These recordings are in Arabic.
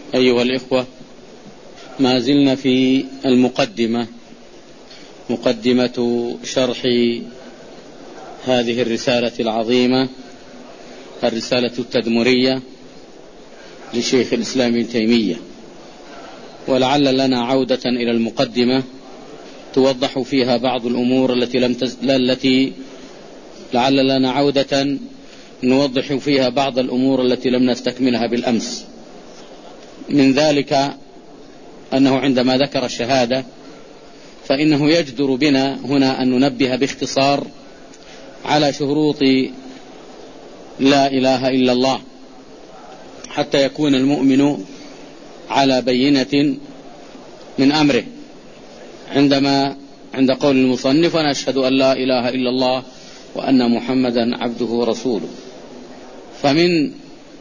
أيها الإخوة، ما زلنا في مقدمة شرح هذه الرسالة العظيمة، الرسالة التدمرية لشيخ الإسلام ابن تيمية. ولعل لنا عودة إلى المقدمة توضح فيها بعض الأمور التي لعل لنا عودة نوضح فيها بعض الأمور التي لم نستكملها بالأمس. من ذلك أنه عندما ذكر الشهادة فإنه يجدر بنا هنا أن ننبه باختصار على شروط لا إله إلا الله، حتى يكون المؤمن على بينة من أمره عند قول المصنف: ونشهد أن لا إله إلا الله وأن محمدا عبده ورسوله. فمن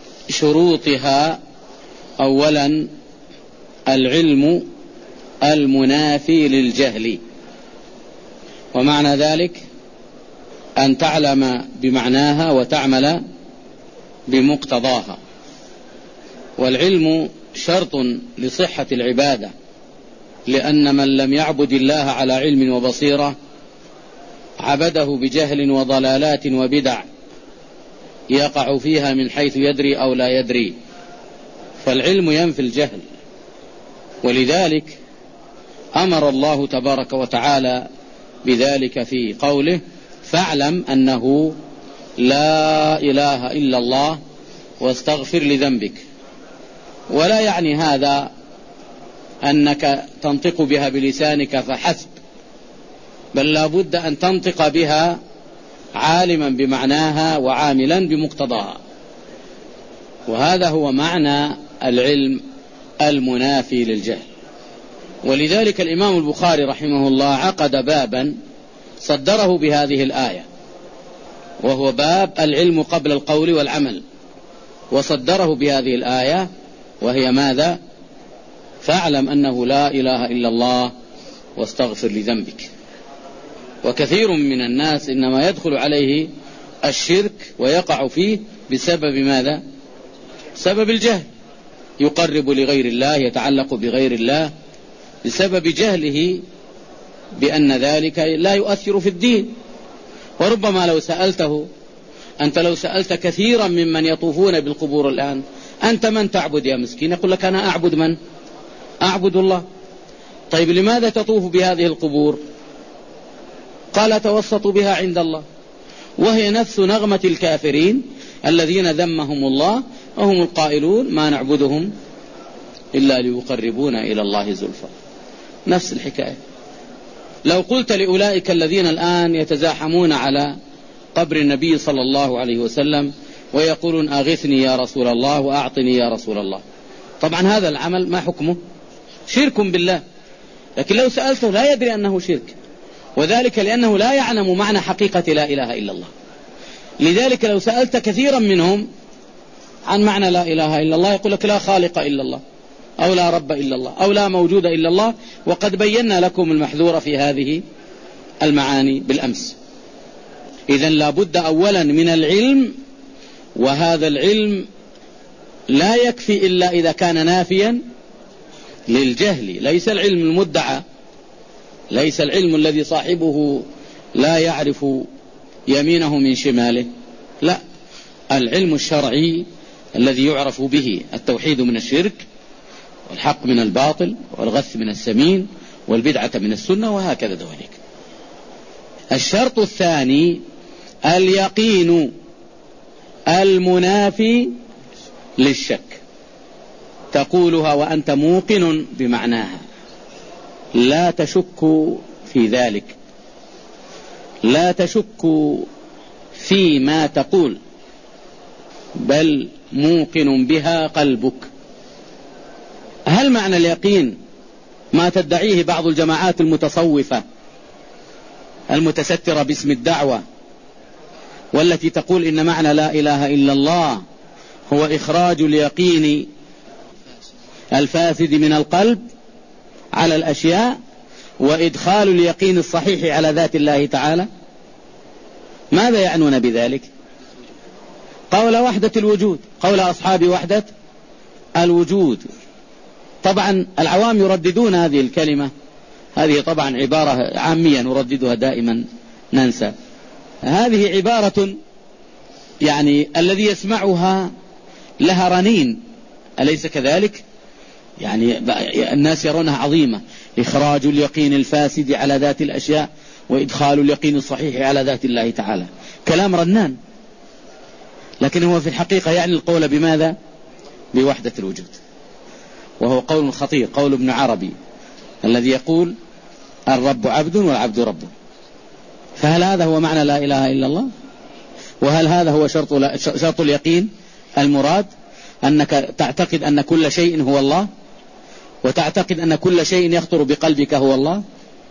شروطها أولا العلم المنافي للجهل، ومعنى ذلك أن تعلم بمعناها وتعمل بمقتضاها. والعلم شرط لصحة العبادة، لأن من لم يعبد الله على علم وبصيرة عبده بجهل وضلالات وبدع يقع فيها من حيث يدري أو لا يدري، فالعلم ينفي الجهل. ولذلك أمر الله تبارك وتعالى بذلك في قوله: فاعلم أنه لا إله إلا الله واستغفر لذنبك. ولا يعني هذا أنك تنطق بها بلسانك فحسب، بل لا بد أن تنطق بها عالما بمعناها وعاملا بمقتضاها. وهذا هو معنى العلم المنافي للجهل. ولذلك الإمام البخاري رحمه الله عقد بابا صدره بهذه الآية، وهو باب العلم قبل القول والعمل، وصدره بهذه الآية وهي ماذا؟ فاعلم أنه لا إله إلا الله واستغفر لذنبك. وكثير من الناس إنما يدخل عليه الشرك ويقع فيه بسبب ماذا؟ سبب الجهل، يقرب لغير الله، يتعلق بغير الله بسبب جهله بأن ذلك لا يؤثر في الدين. وربما لو سألته أنت، لو سألت كثيرا ممن يطوفون بالقبور الآن: أنت من تعبد يا مسكين؟ يقول لك: أنا أعبد من؟ أعبد الله. طيب لماذا تطوف بهذه القبور؟ قال: توسط بها عند الله. وهي نفس نغمة الكافرين الذين ذمهم الله، وهم القائلون: ما نعبدهم إلا ليقربونا إلى الله زلفى. نفس الحكاية. لو قلت لأولئك الذين الآن يتزاحمون على قبر النبي صلى الله عليه وسلم ويقولون: أغثني يا رسول الله وأعطني يا رسول الله، طبعا هذا العمل ما حكمه؟ شرك بالله. لكن لو سألته لا يدري أنه شرك، وذلك لأنه لا يعلم معنى حقيقة لا إله إلا الله. لذلك لو سألت كثيرا منهم عن معنى لا إله إلا الله يقول لك: لا خالق إلا الله، أو لا رب إلا الله، أو لا موجود إلا الله. وقد بينا لكم المحذور في هذه المعاني بالأمس. إذن لا بد أولا من العلم، وهذا العلم لا يكفي إلا إذا كان نافيا للجهل. ليس العلم المدعى، ليس العلم الذي صاحبه لا يعرف يمينه من شماله، لا، العلم الشرعي الذي يعرف به التوحيد من الشرك، والحق من الباطل، والغث من السمين، والبدعة من السنة، وهكذا ذلك. الشرط الثاني اليقين المنافي للشك، تقولها وأنت موقن بمعناها، لا تشك في ذلك، لا تشك فيما تقول، بل موقن بها قلبك. هل معنى اليقين ما تدعيه بعض الجماعات المتصوفة المتسترة باسم الدعوة، والتي تقول إن معنى لا إله إلا الله هو إخراج اليقين الفاسد من القلب على الأشياء، وإدخال اليقين الصحيح على ذات الله تعالى؟ ماذا يعنون بذلك؟ قول وحدة الوجود، قول أصحاب وحدة الوجود، طبعا العوام يرددون هذه الكلمة، هذه طبعا عبارة عامية نرددها دائما ننسى، هذه عبارة يعني الذي يسمعها لها رنين، أليس كذلك؟ يعني الناس يرونها عظيمة، إخراج اليقين الفاسد على ذات الأشياء وإدخال اليقين الصحيح على ذات الله تعالى، كلام رنان، لكن هو في الحقيقة يعني القول بماذا؟ بوحدة الوجود، وهو قول خطير، قول ابن عربي الذي يقول الرب عبد والعبد رب. فهل هذا هو معنى لا إله إلا الله؟ وهل هذا هو شرط اليقين المراد؟ أنك تعتقد أن كل شيء هو الله، وتعتقد أن كل شيء يخطر بقلبك هو الله؟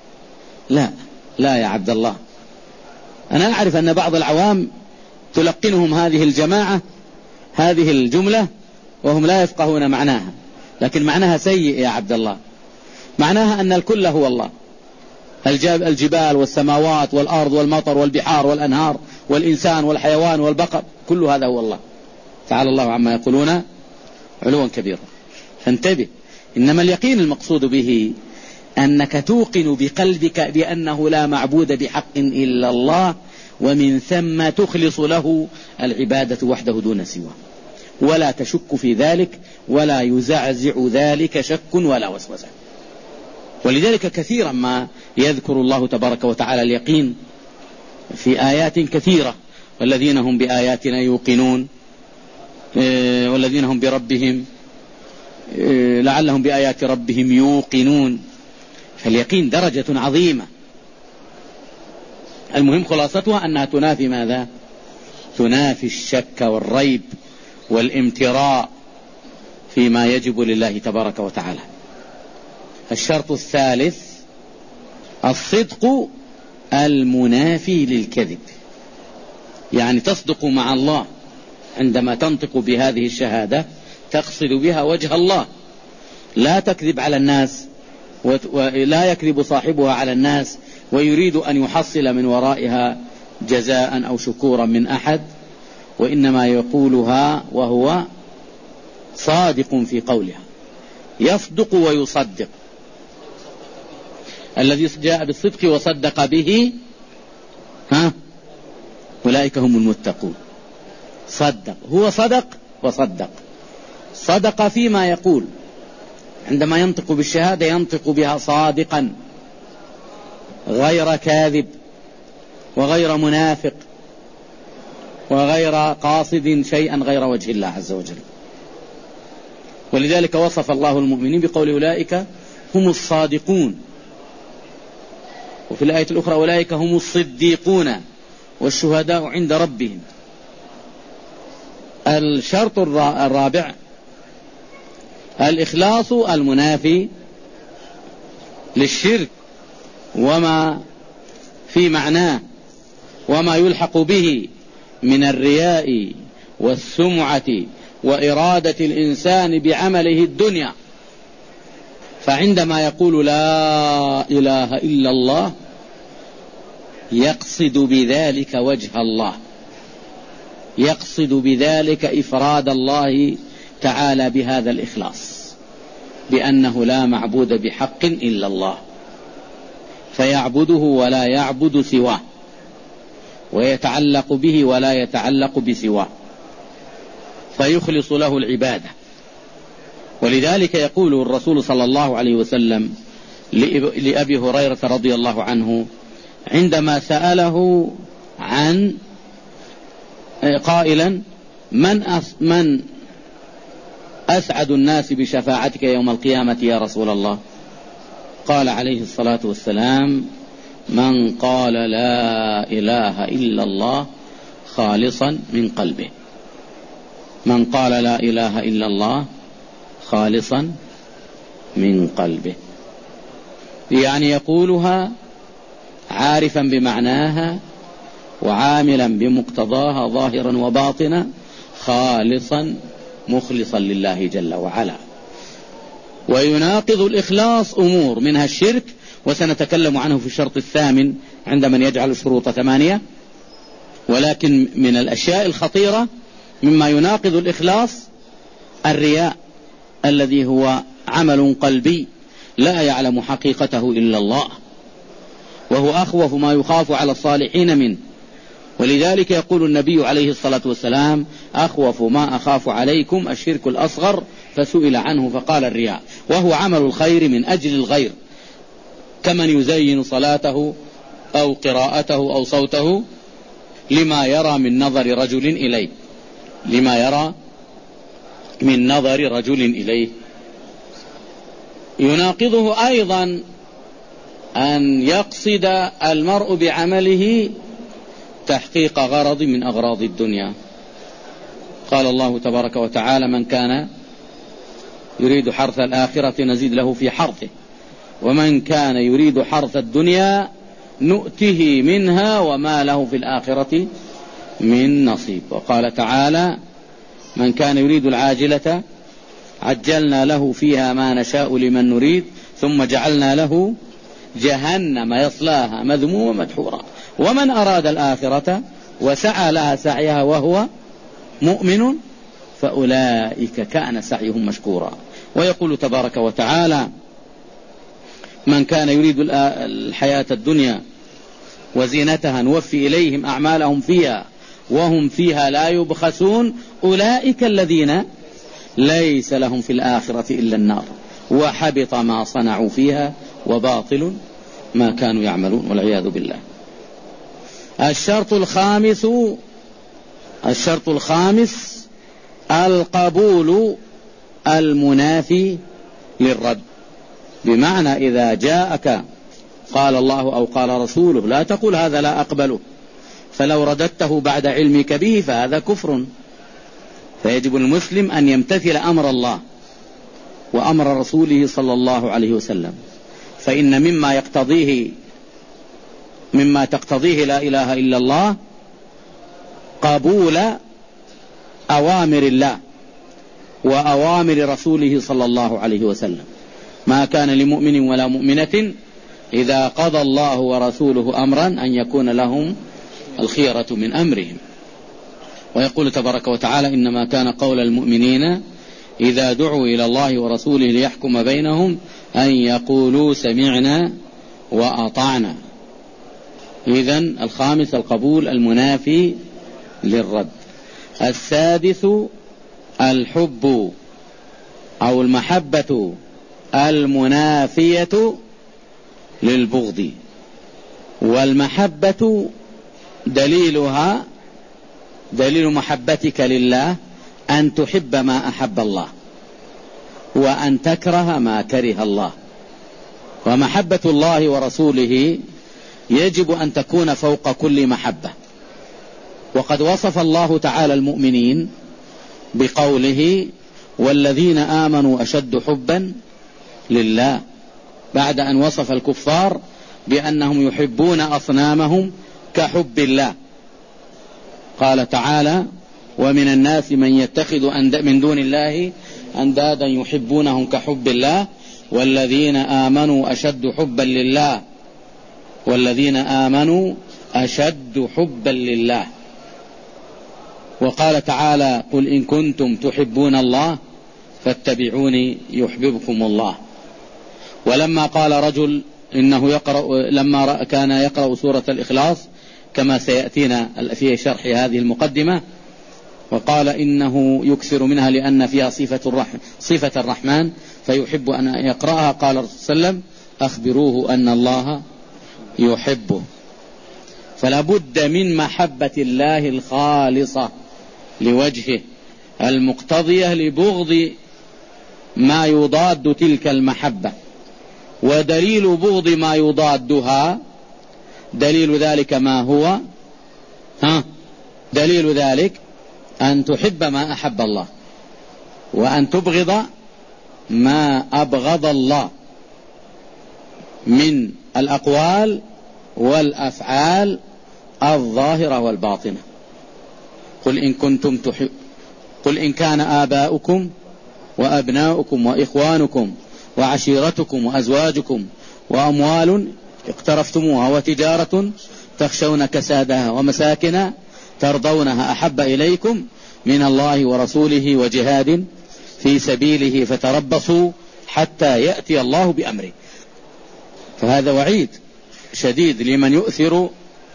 لا يا عبد الله. أنا أعرف أن بعض العوام تلقنهم هذه الجماعة هذه الجملة وهم لا يفقهون معناها، لكن معناها سيء يا عبد الله. معناها أن الكل هو الله، الجبال والسماوات والأرض والمطر والبحار والأنهار والإنسان والحيوان والبقر، كل هذا هو الله، تعالى الله عما يقولون علوا كبيرا. فانتبه، إنما اليقين المقصود به أنك توقن بقلبك بأنه لا معبود بحق إلا الله، ومن ثم تخلص له العبادة وحده دون سواه، ولا تشك في ذلك ولا يزعزع ذلك شك ولا وسوسة. ولذلك كثيرا ما يذكر الله تبارك وتعالى اليقين في آيات كثيرة، والذين هم بآياتنا يوقنون، والذين هم بربهم لعلهم بآيات ربهم يوقنون. فاليقين درجة عظيمة. المهم خلاصتها أنها تنافي ماذا؟ تنافي الشك والريب والامتراء فيما يجب لله تبارك وتعالى. الشرط الثالث الصدق المنافي للكذب، يعني تصدق مع الله عندما تنطق بهذه الشهادة، تقصد بها وجه الله، لا تكذب على الناس، ولا يكذب صاحبها على الناس ويريد أن يحصل من ورائها جزاء أو شكورا من أحد، وإنما يقولها وهو صادق في قولها، يصدق ويصدق. الذي جاء بالصدق وصدق به أولئك هم المتقون. صدق، هو صدق وصدق، صدق فيما يقول، عندما ينطق بالشهادة ينطق بها صادقا غير كاذب وغير منافق وغير قاصد شيئا غير وجه الله عز وجل. ولذلك وصف الله المؤمنين بقول أولئك هم الصادقون، وفي الآية الأخرى أولئك هم الصديقون والشهداء عند ربهم. الشرط الرابع الإخلاص المنافي للشرك وما في معناه وما يلحق به من الرياء والسمعة وإرادة الإنسان بعمله الدنيا. فعندما يقول لا إله إلا الله يقصد بذلك وجه الله، يقصد بذلك إفراد الله تعالى بهذا الإخلاص، بأنه لا معبود بحق إلا الله، فيعبده ولا يعبد سواه، ويتعلق به ولا يتعلق بسواه، فيخلص له العبادة. ولذلك يقول الرسول صلى الله عليه وسلم لأبي هريرة رضي الله عنه عندما سأله عن قائلا من أسعد الناس بشفاعتك يوم القيامة يا رسول الله؟ قال عليه الصلاة والسلام من قال لا إله إلا الله خالصا من قلبه. من قال لا إله إلا الله خالصا من قلبه، يعني يقولها عارفا بمعناها وعاملا بمقتضاها ظاهرا وباطنا، خالصا مخلصا لله جل وعلا. ويناقض الإخلاص أمور منها الشرك، وسنتكلم عنه في الشرط الثامن عند من يجعل الشروط 8. ولكن من الأشياء الخطيرة مما يناقض الإخلاص الرياء الذي هو عمل قلبي لا يعلم حقيقته إلا الله، وهو أخوف ما يخاف على الصالحين منه. ولذلك يقول النبي عليه الصلاة والسلام: أخوف ما أخاف عليكم الشرك الأصغر، فسئل عنه فقال الرياء، وهو عمل الخير من أجل الغير، كمن يزين صلاته أو قراءته أو صوته لما يرى من نظر رجل إليه، لما يرى من نظر رجل إليه. يناقضه أيضا أن يقصد المرء بعمله تحقيق غرض من أغراض الدنيا. قال الله تبارك وتعالى: من كان يريد حرث الآخرة نزيد له في حرثه، ومن كان يريد حرث الدنيا نؤته منها وما له في الآخرة من نصيب. وقال تعالى: من كان يريد العاجلة عجلنا له فيها ما نشاء لمن نريد ثم جعلنا له جهنم يصلاها مذموما مدحورا ومن أراد الآخرة وسعى لها سعيها وهو مؤمن فأولئك كان سعيهم مشكورا. ويقول تبارك وتعالى: من كان يريد الحياة الدنيا وزينتها نوفي إليهم أعمالهم فيها وهم فيها لا يبخسون أولئك الذين ليس لهم في الآخرة إلا النار وحبط ما صنعوا فيها وباطل ما كانوا يعملون والعياذ بالله. الشرط الخامس القبول المنافي للرد، بمعنى إذا جاءك قال الله أو قال رسوله لا تقول هذا لا أقبله، فلو رددته بعد علمك به فهذا كفر. فيجب المسلم أن يمتثل أمر الله وأمر رسوله صلى الله عليه وسلم، فإن مما تقتضيه لا إله إلا الله قبول أوامر الله وأوامر رسوله صلى الله عليه وسلم. ما كان لمؤمن ولا مؤمنة إذا قضى الله ورسوله أمرا أن يكون لهم الخيرة من أمرهم. ويقول تبارك وتعالى: إنما كان قول المؤمنين إذا دعوا إلى الله ورسوله ليحكم بينهم أن يقولوا سمعنا وأطعنا. إذن الخامس القبول المنافي للرد. السادس الحب أو المحبة المنافية للبغض. والمحبة دليل محبتك لله أن تحب ما أحب الله وأن تكره ما كره الله. ومحبة الله ورسوله يجب أن تكون فوق كل محبة. وقد وصف الله تعالى المؤمنين بقوله: والذين آمنوا أشد حبا لله، بعد أن وصف الكفار بأنهم يحبون أصنامهم كحب الله. قال تعالى: ومن الناس من يتخذ من دون الله أندادا يحبونهم كحب الله والذين آمنوا أشد حبا لله، والذين آمنوا أشد حبا لله. وقال تعالى: قل إن كنتم تحبون الله فاتبعوني يحببكم الله. ولما قال رجل إنه لما كان يقرأ سورة الإخلاص كما سيأتينا في شرح هذه المقدمة، وقال إنه يكثر منها لأن فيها صفة الرحمن فيحب أن يقرأها، قال الرسول صلى الله عليه وسلم: أخبروه أن الله يحبه. فلا بد من محبة الله الخالصة لوجهه المقتضية لبغض ما يضاد تلك المحبة. ودليل بغض ما يضادها دليل ذلك ما هو دليل ذلك أن تحب ما أحب الله وأن تبغض ما أبغض الله من الأقوال والأفعال الظاهرة والباطنة. قل إن كان آباؤكم وأبناؤكم وإخوانكم وعشيرتكم وأزواجكم وأموال اقترفتموها وتجارة تخشون كسادها ومساكن ترضونها أحب إليكم من الله ورسوله وجهاد في سبيله فتربصوا حتى يأتي الله بأمره. فهذا وعيد شديد لمن يؤثر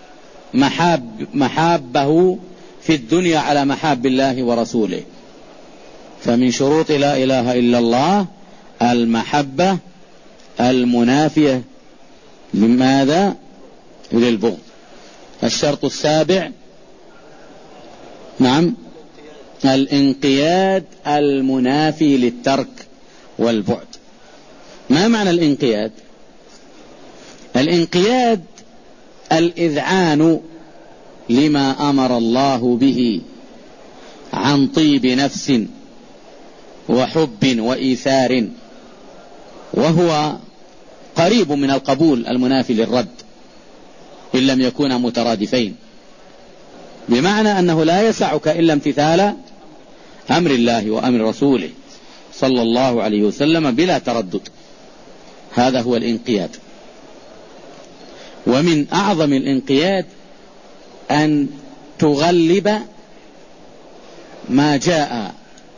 محابه في الدنيا على محاب الله ورسوله. فمن شروط لا إله إلا الله المحبة المنافية لماذا؟ للبغض. الشرط السابع نعم الانقياد المنافي للترك والبعد. ما معنى الانقياد؟ الانقياد الإذعان لما أمر الله به عن طيب نفس وحب وإيثار، وهو قريب من القبول المنافي للرد إن لم يكونا مترادفين، بمعنى أنه لا يسعك إلا امتثال أمر الله وأمر رسوله صلى الله عليه وسلم بلا تردد. هذا هو الانقياد. ومن أعظم الانقياد أن تغلب ما جاء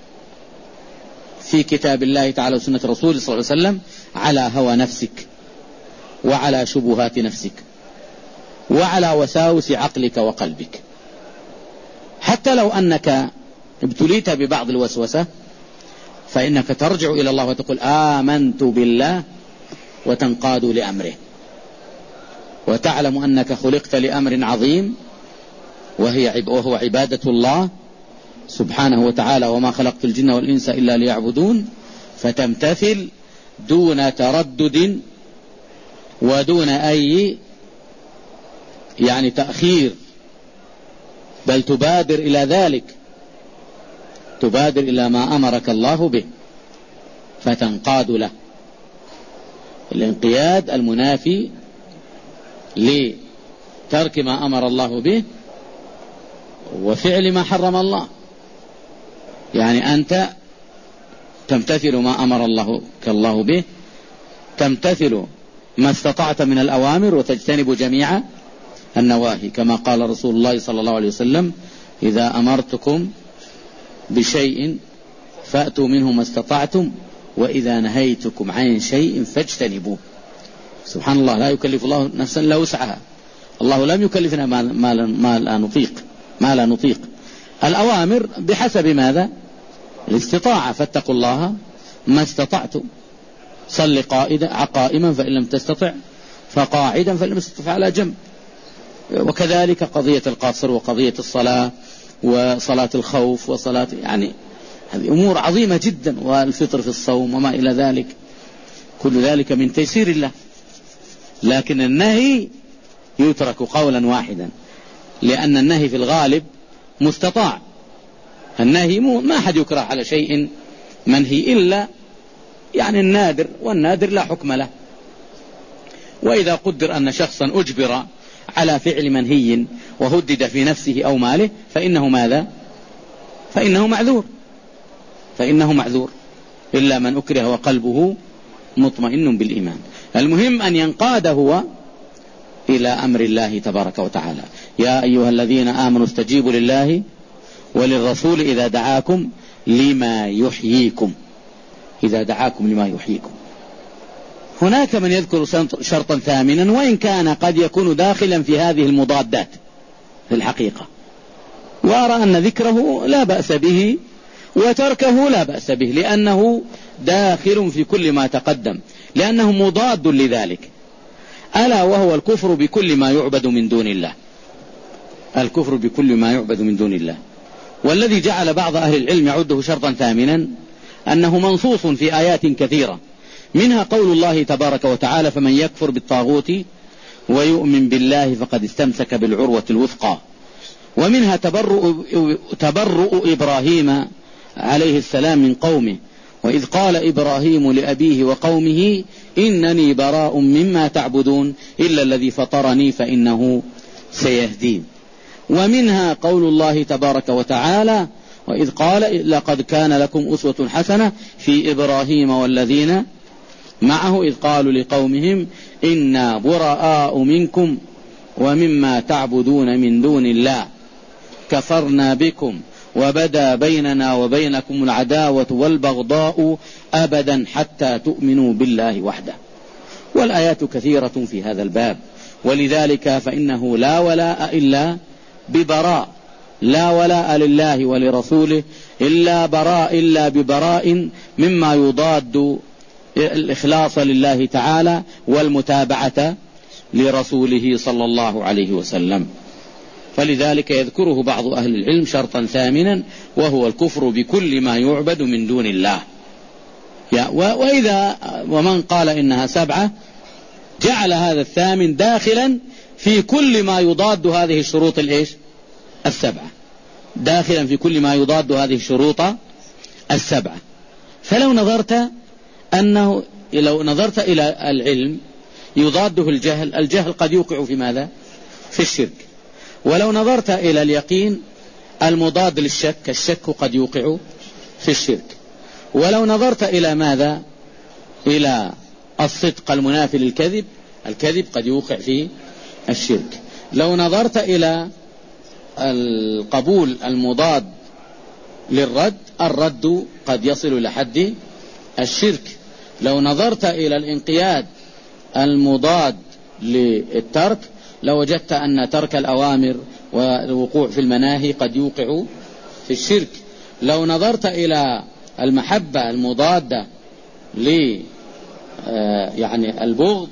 في كتاب الله تعالى وسنة رسوله صلى الله عليه وسلم على هوى نفسك وعلى شبهات نفسك وعلى وساوس عقلك وقلبك، حتى لو أنك ابتليت ببعض الوسوسة فإنك ترجع إلى الله وتقول آمنت بالله وتنقاد لأمره، وتعلم أنك خلقت لأمر عظيم وهو عبادة الله سبحانه وتعالى، وما خلقت الجن والإنس إلا ليعبدون، فتمتثل دون تردد ودون أي تأخير، بل تبادر إلى ذلك، تبادر إلى ما أمرك الله به فتنقاد له. الانقياد المنافي لترك ما أمر الله به وفعل ما حرم الله، أنت تمتثل ما أمر الله به، تمتثل ما استطعت من الأوامر وتجتنب جميع النواهي، كما قال رسول الله صلى الله عليه وسلم إذا أمرتكم بشيء فأتوا منه ما استطعتم وإذا نهيتكم عن شيء فاجتنبوه. سبحان الله، لا يكلف الله نفسا إلا وسعها. الله لم يكلفنا ما لا نطيق. الأوامر بحسب ماذا؟ الاستطاعة، فاتقوا الله ما استطعتم. صل قائما فإن لم تستطع فقاعدا فإن لم تستطع على جنب. وكذلك قضية القصر وقضية الصلاة وصلاة الخوف وصلاة هذه أمور عظيمة جدا، والفطر في الصوم وما إلى ذلك، كل ذلك من تيسير الله. لكن النهي يترك قولا واحدا، لأن النهي في الغالب مستطاع. النهي ما أحد يكره على شيء منهي إلا النادر، والنادر لا حكم له. وإذا قدر أن شخصا أجبر على فعل منهي وهدد في نفسه أو ماله فإنه ماذا؟ فإنه معذور إلا من أكره وقلبه مطمئن بالإيمان. المهم أن ينقاد هو إلى أمر الله تبارك وتعالى. يا أيها الذين آمنوا استجيبوا لله وللرسول إذا دعاكم لما يحييكم. هناك من يذكر شرطا ثامنا، وإن كان قد يكون داخلا في هذه المضادات في الحقيقة، وأرى أن ذكره لا بأس به وتركه لا بأس به، لأنه داخل في كل ما تقدم، لأنه مضاد لذلك، ألا وهو الكفر بكل ما يعبد من دون الله. الكفر بكل ما يعبد من دون الله. والذي جعل بعض أهل العلم يعده شرطا ثامنا أنه منصوص في آيات كثيرة، منها قول الله تبارك وتعالى فمن يكفر بالطاغوت ويؤمن بالله فقد استمسك بالعروة الوثقى، ومنها تبرؤ إبراهيم عليه السلام من قومه، وإذ قال إبراهيم لأبيه وقومه إنني براء مما تعبدون إلا الذي فطرني فإنه سيهدين. ومنها قول الله تبارك وتعالى وإذ قال لقد كان لكم أسوة حسنة في إبراهيم والذين معه إذ قالوا لقومهم إنا براء منكم ومما تعبدون من دون الله كفرنا بكم وبدا بيننا وبينكم العداوة والبغضاء أبدا حتى تؤمنوا بالله وحده. والآيات كثيرة في هذا الباب، ولذلك فإنه لا ولاء إلا ببراء، لا ولاء لله ولرسوله إلا ببراء مما يضاد الإخلاص لله تعالى والمتابعة لرسوله صلى الله عليه وسلم. فلذلك يذكره بعض أهل العلم شرطا ثامنا، وهو الكفر بكل ما يعبد من دون الله. ومن قال إنها 7 جعل هذا الثامن داخلا في كل ما يضاد هذه الشروط 7، داخلا في كل ما يضاد هذه الشروط 7. فلو نظرت إلى العلم يضاده الجهل قد يوقع في ماذا؟ في الشرك. ولو نظرت إلى اليقين المضاد للشك، الشك قد يوقع في الشرك. ولو نظرت إلى ماذا؟ إلى الصدق المنافي للكذب، الكذب قد يوقع في الشرك. لو نظرت إلى القبول المضاد للرد، الرد قد يصل إلى حد الشرك. لو نظرت إلى الانقياد المضاد للترك، لوجدت أن ترك الأوامر والوقوع في المناهي قد يوقع في الشرك. لو نظرت إلى المحبة المضادة يعني البغض،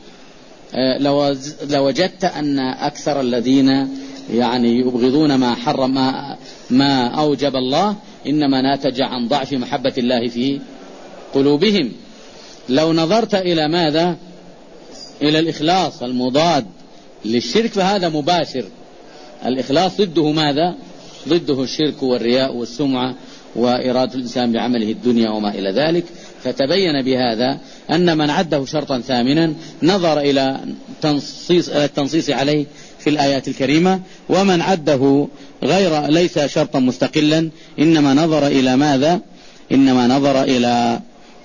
لوجدت أن أكثر الذين يعني يبغضون ما أوجب الله إنما ناتج عن ضعف محبة الله في قلوبهم. لو نظرت إلى ماذا؟ إلى الإخلاص المضاد للشرك، فهذا مباشر. الإخلاص ضده ماذا؟ ضده الشرك والرياء والسمعة وإرادة الإنسان بعمله الدنيا وما إلى ذلك. فتبين بهذا أن من عده شرطا ثامنا نظر إلى التنصيص عليه في الآيات الكريمة، ومن عده ليس شرطا مستقلا، إنما نظر إلى ماذا؟ إنما نظر إلى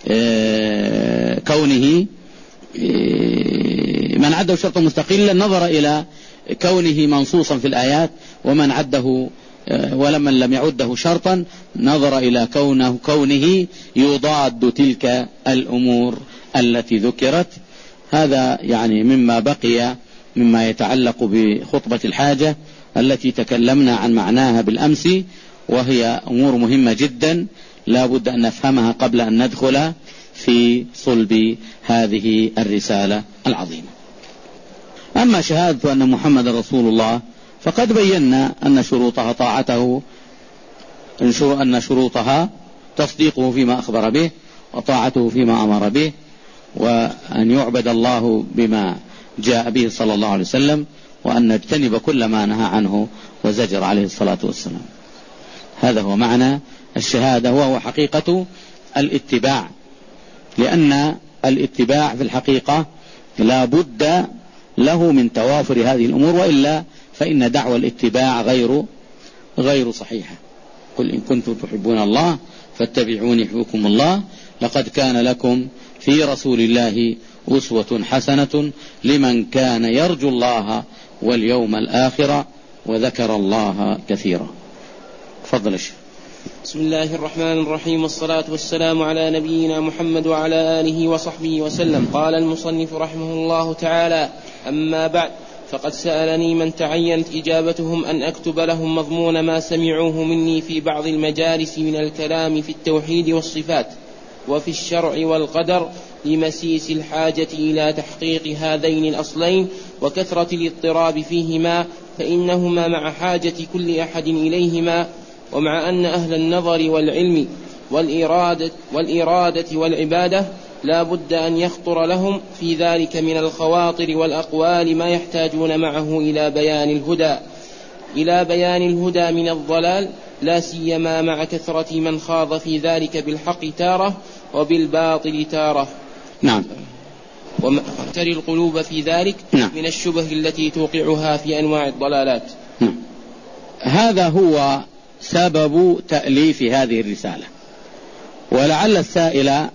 كونه، من عده شرطا مستقلا نظر إلى كونه منصوصا في الآيات، ومن عده ولمن لم يعده شرطا نظر إلى كونه يضاد تلك الأمور التي ذكرت. هذا يعني مما بقي مما يتعلق بخطبة الحاجة التي تكلمنا عن معناها بالأمس، وهي أمور مهمة جدا لا بد أن نفهمها قبل أن ندخل في صلب هذه الرسالة العظيمة. أما شهادة أن محمد رسول الله فقد بينا أن شروطها طاعته، أن شروطها تصديقه فيما أخبر به، وطاعته فيما أمر به، وأن يعبد الله بما جاء به صلى الله عليه وسلم، وأن نجتنب كل ما نهى عنه وزجر عليه الصلاة والسلام. هذا هو معنى الشهادة، وهو حقيقة الاتباع، لأن الاتباع في الحقيقة لا بد له من توافر هذه الأمور، وإلا فإن دعوى الاتباع غير صحيحة. قل إن كنتم تحبون الله فاتبعوني يحببكم الله، لقد كان لكم في رسول الله أسوة حسنة لمن كان يرجو الله واليوم الآخر وذكر الله كثيرا. تفضل الشيخ. بسم الله الرحمن الرحيم، والصلاة والسلام على نبينا محمد وعلى آله وصحبه وسلم. قال المصنف رحمه الله تعالى: أما بعد، فقد سألني من تعينت إجابتهم أن أكتب لهم مضمون ما سمعوه مني في بعض المجالس من الكلام في التوحيد والصفات وفي الشرع والقدر، لمسيس الحاجة إلى تحقيق هذين الأصلين وكثرة الاضطراب فيهما، فإنهما مع حاجة كل أحد إليهما، ومع أن أهل النظر والعلم والإرادة والعبادة لا بد أن يخطر لهم في ذلك من الخواطر والأقوال ما يحتاجون معه إلى بيان الهدى من الضلال، لا سيما مع كثرة من خاض في ذلك بالحق تارة وبالباطل تارة. نعم. ومحتري القلوب في ذلك من الشبه التي توقعها في أنواع الضلالات. هذا هو سبب تأليف هذه الرسالة. ولعل السائل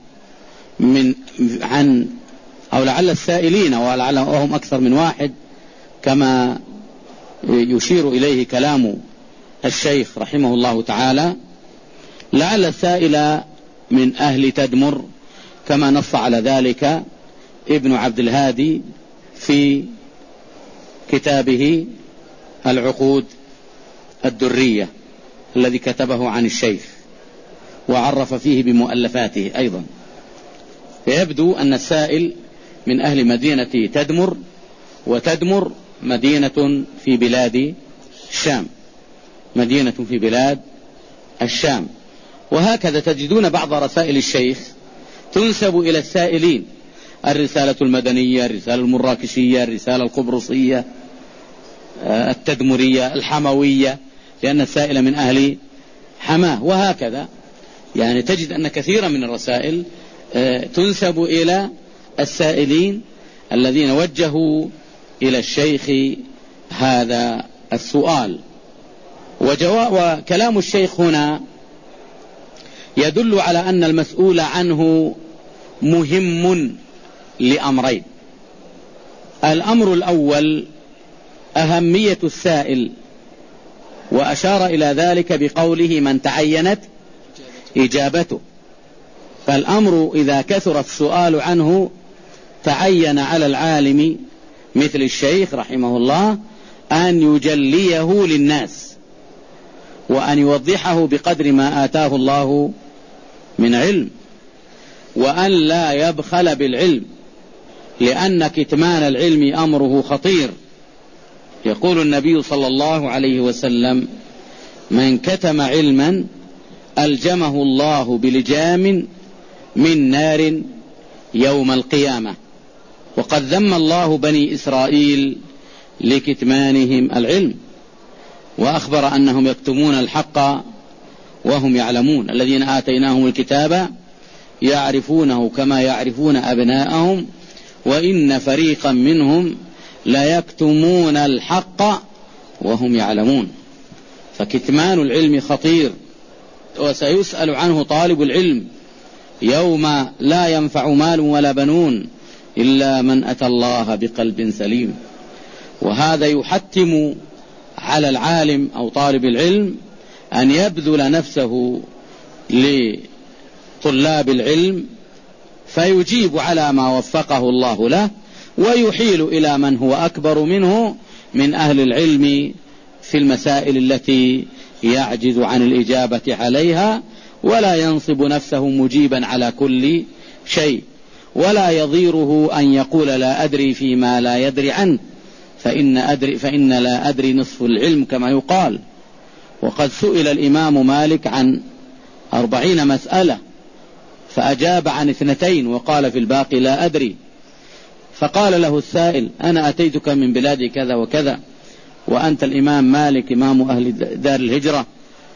لعل السائلين وهم أكثر من واحد، كما يشير إليه كلام الشيخ رحمه الله تعالى لعل السائل من أهل تدمر، كما نص على ذلك ابن عبد الهادي في كتابه العقود الدرية الذي كتبه عن الشيخ، وعرف فيه بمؤلفاته أيضا. فيبدو أن السائل من أهل مدينة تدمر، وتدمر مدينة في بلاد الشام، مدينة في بلاد الشام. وهكذا تجدون بعض رسائل الشيخ تنسب إلى السائلين: الرسالة المدنية، الرسالة المراكشية، الرسالة القبرصية، التدمرية، الحموية، لأن السائل من أهل حماه. وهكذا يعني تجد أن كثيرا من الرسائل تنسب إلى السائلين الذين وجهوا إلى الشيخ هذا السؤال. وكلام الشيخ هنا يدل على أن المسؤول عنه مهم لأمرين: الأمر الأول أهمية السائل، وأشار إلى ذلك بقوله: من تعينت إجابته. فالأمر إذا كثر السؤال عنه تعين على العالم مثل الشيخ رحمه الله أن يجليه للناس، وأن يوضحه بقدر ما آتاه الله من علم، وأن لا يبخل بالعلم، لأن كتمان العلم أمره خطير. يقول النبي صلى الله عليه وسلم: من كتم علما ألجمه الله بلجام من نار يوم القيامة. وقد ذم الله بني إسرائيل لكتمانهم العلم، وأخبر أنهم يكتمون الحق وهم يعلمون: الذين آتيناهم الكتاب يعرفونه كما يعرفون أبناءهم وإن فريقا منهم لا يكتمون الحق وهم يعلمون. فكتمان العلم خطير، وسيسأل عنه طالب العلم يوم لا ينفع مال ولا بنون إلا من أتى الله بقلب سليم. وهذا يحتم على العالم أو طالب العلم أن يبذل نفسه لطلاب العلم، فيجيب على ما وفقه الله له، ويحيل إلى من هو أكبر منه من أهل العلم في المسائل التي يعجز عن الإجابة عليها، ولا ينصب نفسه مجيبا على كل شيء، ولا يضيره أن يقول لا أدري فيما لا يدري عنه، فإن لا أدري نصف العلم كما يقال. وقد سئل الإمام مالك عن 40 مسألة فأجاب عن 2 وقال في الباقي لا أدري. فقال له السائل: أنا أتيتك من بلاد كذا وكذا، وأنت الإمام مالك إمام أهل دار الهجرة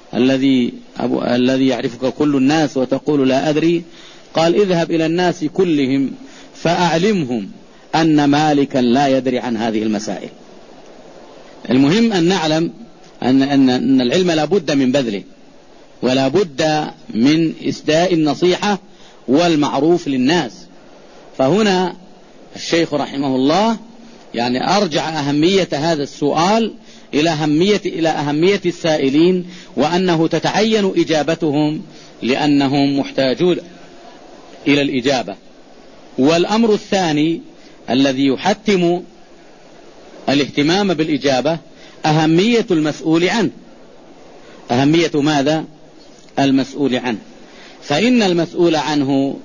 الذي يعرفك كل الناس وتقول لا أدري؟ قال: اذهب إلى الناس كلهم فأعلمهم أن مالكا لا يدري عن هذه المسائل. المهم أن نعلم أن العلم لا بد من بذله، ولا بد من إسداء النصيحة والمعروف للناس. فهنا الشيخ رحمه الله يعني أرجع أهمية هذا السؤال إلى أهمية السائلين، وأنه تتعين إجابتهم لأنهم محتاجون إلى الإجابة. والأمر الثاني الذي يحتم الاهتمام بالإجابة أهمية المسؤول عنه. أهمية ماذا؟ المسؤول عنه. فإن المسؤول عنه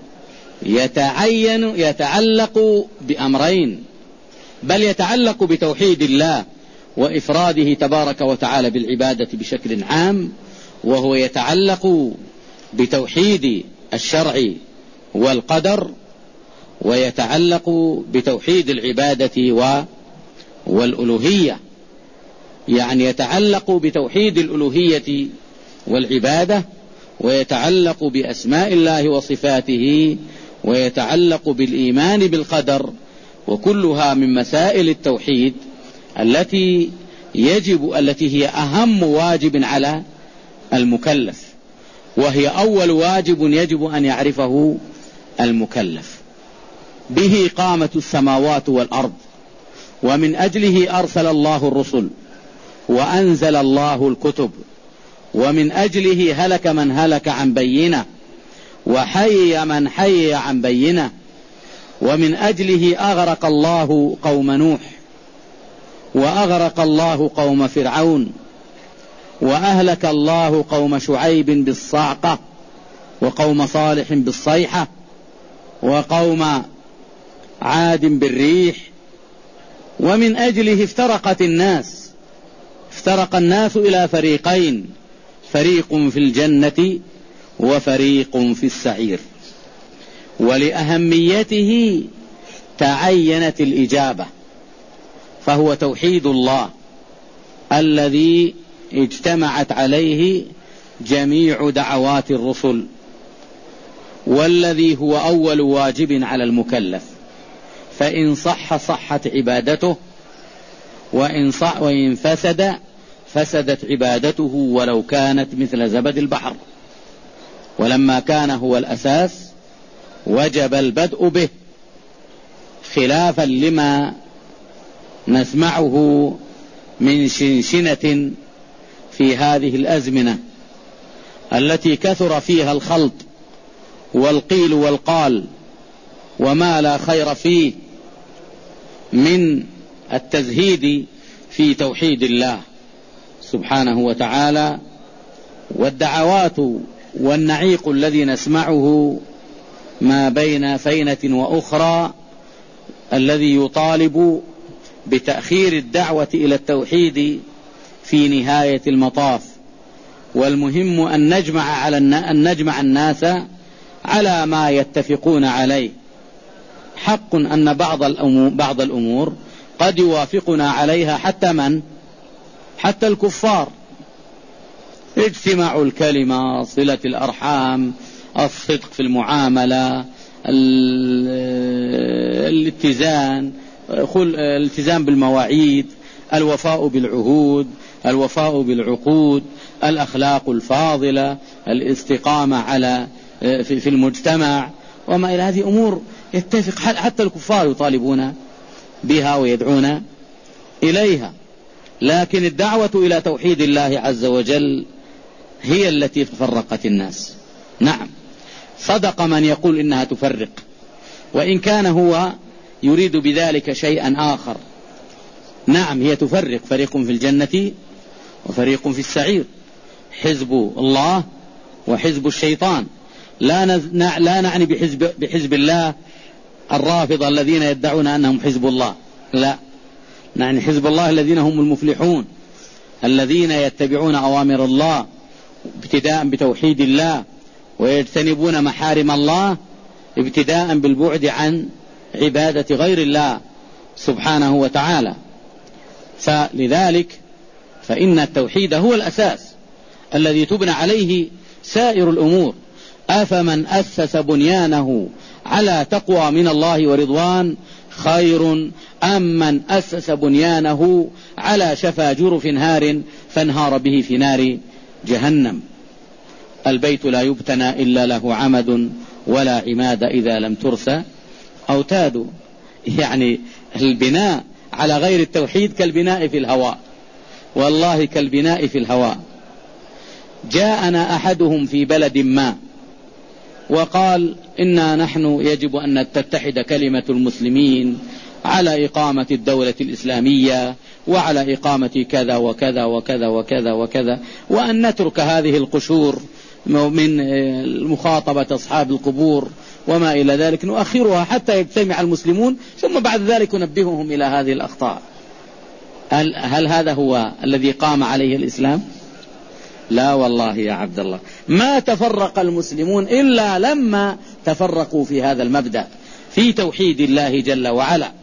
يتعلق بأمرين، بل يتعلق بتوحيد الله وإفراده تبارك وتعالى بالعبادة بشكل عام، وهو يتعلق بتوحيد الشرع والقدر، ويتعلق بتوحيد العبادة والألوهية. يعني يتعلق بتوحيد الألوهية والعبادة، ويتعلق بأسماء الله وصفاته، ويتعلق بالإيمان بالقدر، وكلها من مسائل التوحيد التي هي أهم واجب على المكلف، وهي أول واجب يجب أن يعرفه المكلف. به قامت السماوات والأرض، ومن أجله أرسل الله الرسل، وأنزل الله الكتب، ومن أجله هلك من هلك عن بينة وحيي من حيي عن بينة، ومن أجله أغرق الله قوم نوح، وأغرق الله قوم فرعون، وأهلك الله قوم شعيب بالصعقة، وقوم صالح بالصيحة، وقوم عاد بالريح. ومن أجله افترق الناس إلى فريقين، فريق في الجنة وفريق في السعير. ولأهميته تعينت الإجابة، فهو توحيد الله الذي اجتمعت عليه جميع دعوات الرسل، والذي هو أول واجب على المكلف، فإن صحت عبادته، وإن فسدت عبادته ولو كانت مثل زبد البحر. ولما كان هو الأساس وجب البدء به، خلافا لما نسمعه من شنشنة في هذه الأزمنة التي كثر فيها الخلط والقيل والقال وما لا خير فيه من التزهيد في توحيد الله سبحانه وتعالى. والدعوات والنعيق الذي نسمعه ما بين فينة وأخرى الذي يطالب بتأخير الدعوة إلى التوحيد في نهاية المطاف. والمهم أن نجمع الناس على ما يتفقون عليه. حق أن بعض الأمور قد يوافقنا عليها حتى الكفار، اجتماع الكلمة، صلة الأرحام، الصدق في المعاملة، الالتزام بالمواعيد، الوفاء بالعهود، الوفاء بالعقود، الأخلاق الفاضلة، الاستقامة في المجتمع، وما إلى هذه أمور يتفق حتى الكفار يطالبون بها ويدعون إليها. لكن الدعوة إلى توحيد الله عز وجل هي التي فرقت الناس. نعم، صدق من يقول إنها تفرق، وإن كان هو يريد بذلك شيئا آخر. نعم، هي تفرق، فريق في الجنة وفريق في السعير، حزب الله وحزب الشيطان. لا نعني بحزب الله الرافضة الذين يدعون أنهم حزب الله، لا، نعني حزب الله الذين هم المفلحون، الذين يتبعون أوامر الله ابتداء بتوحيد الله، ويجتنبون محارم الله ابتداء بالبعد عن عبادة غير الله سبحانه وتعالى. فلذلك فإن التوحيد هو الأساس الذي تبنى عليه سائر الأمور. أفمن أسس بنيانه على تقوى من الله ورضوان خير أم من أسس بنيانه على شفا جرف هار فانهار به في نار جهنم. البيت لا يبتنى إلا له عمد ولا عماد إذا لم ترسى أوتاد. يعني البناء على غير التوحيد كالبناء في الهواء، والله كالبناء في الهواء. جاءنا أحدهم في بلد ما وقال إنا نحن يجب أن تتحد كلمة المسلمين على إقامة الدولة الإسلامية وعلى إقامة كذا وكذا وكذا وكذا وكذا، وأن نترك هذه القشور من مخاطبة أصحاب القبور وما إلى ذلك، نؤخرها حتى يجتمع المسلمون ثم بعد ذلك ننبههم إلى هذه الأخطاء. هل هذا هو الذي قام عليه الإسلام؟ لا والله يا عبد الله، ما تفرق المسلمون إلا لما تفرقوا في هذا المبدأ في توحيد الله جل وعلا.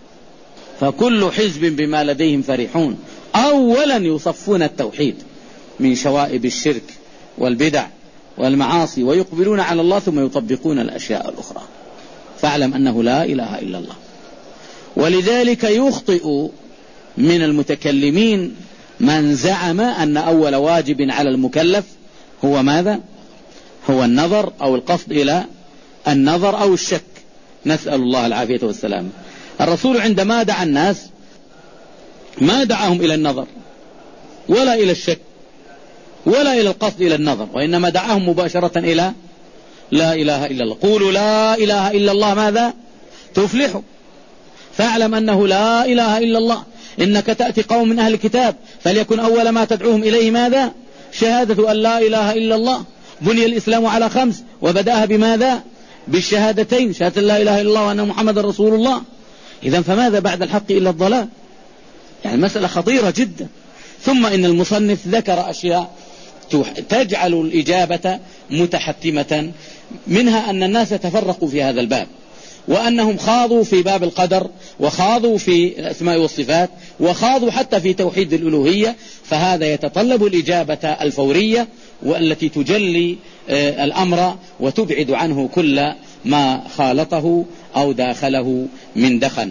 فكل حزب بما لديهم فرحون. أولا يصفون التوحيد من شوائب الشرك والبدع والمعاصي ويقبلون على الله ثم يطبقون الأشياء الأخرى. فاعلم أنه لا إله إلا الله. ولذلك يخطئ من المتكلمين من زعم أن أول واجب على المكلف هو ماذا؟ هو النظر أو القصد إلى النظر أو الشك، نسأل الله العافية والسلام. الرسول عندما دعا الناس ما دعاهم إلى النظر ولا إلى الشك ولا إلى القصد إلى النظر، وإنما دعاهم مباشرة إلى لا إله إلا الله. قولوا لا إله إلا الله ماذا تفلحوا، فاعلم أنه لا إله إلا الله. إنك تأتي قوم من أهل الكتاب فليكن أول ما تدعوهم إليه ماذا؟ شهادة أن لا إله إلا الله. بني الإسلام على 5 وبدأها بماذا؟ بالشهادتين، شهادة لا إله إلا الله وأن محمد رسول الله. إذن فماذا بعد الحق إلا الضلال؟ يعني مسألة خطيرة جدا. ثم إن المصنف ذكر أشياء تجعل الإجابة متحتمة، منها أن الناس تفرقوا في هذا الباب، وأنهم خاضوا في باب القدر، وخاضوا في الأسماء والصفات، وخاضوا حتى في توحيد الألوهية. فهذا يتطلب الإجابة الفورية والتي تجلي الأمر وتبعد عنه كل ما خالطه أو داخله من دخن.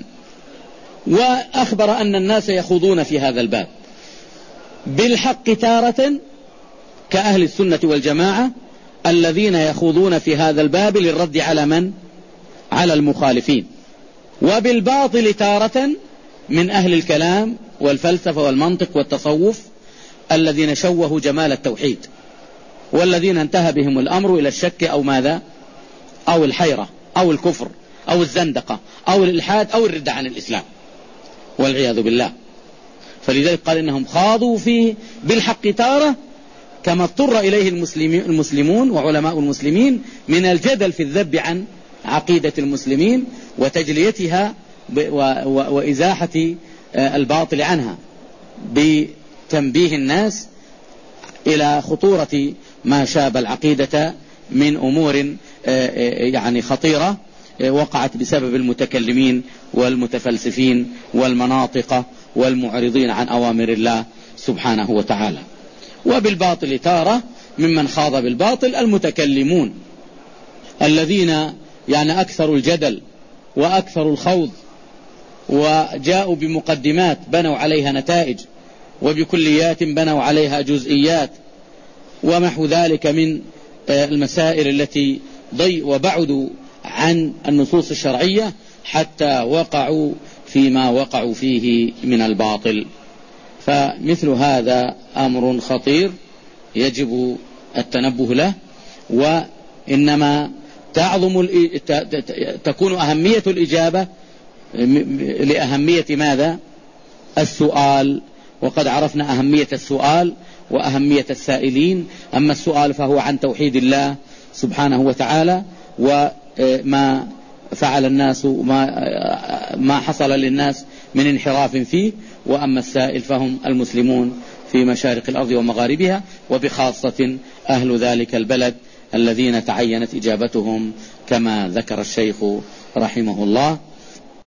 وأخبر أن الناس يخوضون في هذا الباب بالحق تارة كأهل السنة والجماعة الذين يخوضون في هذا الباب للرد على من؟ على المخالفين. وبالباطل تارة من أهل الكلام والفلسفة والمنطق والتصوف الذين شوهوا جمال التوحيد، والذين انتهى بهم الأمر إلى الشك أو ماذا؟ أو الحيرة أو الكفر أو الزندقة أو الإلحاد أو الردة عن الإسلام والعياذ بالله. فلذلك قال إنهم خاضوا فيه بالحق تارة كما اضطر إليه المسلمون وعلماء المسلمين من الجدل في الذب عن عقيدة المسلمين وتجليتها وإزاحة الباطل عنها، بتنبيه الناس إلى خطورة ما شاب العقيدة من أمور يعني خطيرة وقعت بسبب المتكلمين والمتفلسفين والمناطق والمعرضين عن أوامر الله سبحانه وتعالى. وبالباطل تارة ممن خاض بالباطل المتكلمون الذين يعني أكثروا الجدل وأكثروا الخوض، وجاءوا بمقدمات بنوا عليها نتائج، وبكليات بنوا عليها جزئيات، ومحو ذلك من المسائل التي وبعدوا عن النصوص الشرعية حتى وقعوا فيما وقعوا فيه من الباطل. فمثل هذا أمر خطير يجب التنبه له، وإنما تكون أهمية الإجابة لأهمية ماذا؟ السؤال. وقد عرفنا أهمية السؤال وأهمية السائلين. أما السؤال فهو عن توحيد الله سبحانه وتعالى وما فعل الناس ما حصل للناس من انحراف فيه، وأما السائل فهم المسلمون في مشارق الأرض ومغاربها، وبخاصة أهل ذلك البلد الذين تعينت إجابتهم كما ذكر الشيخ رحمه الله.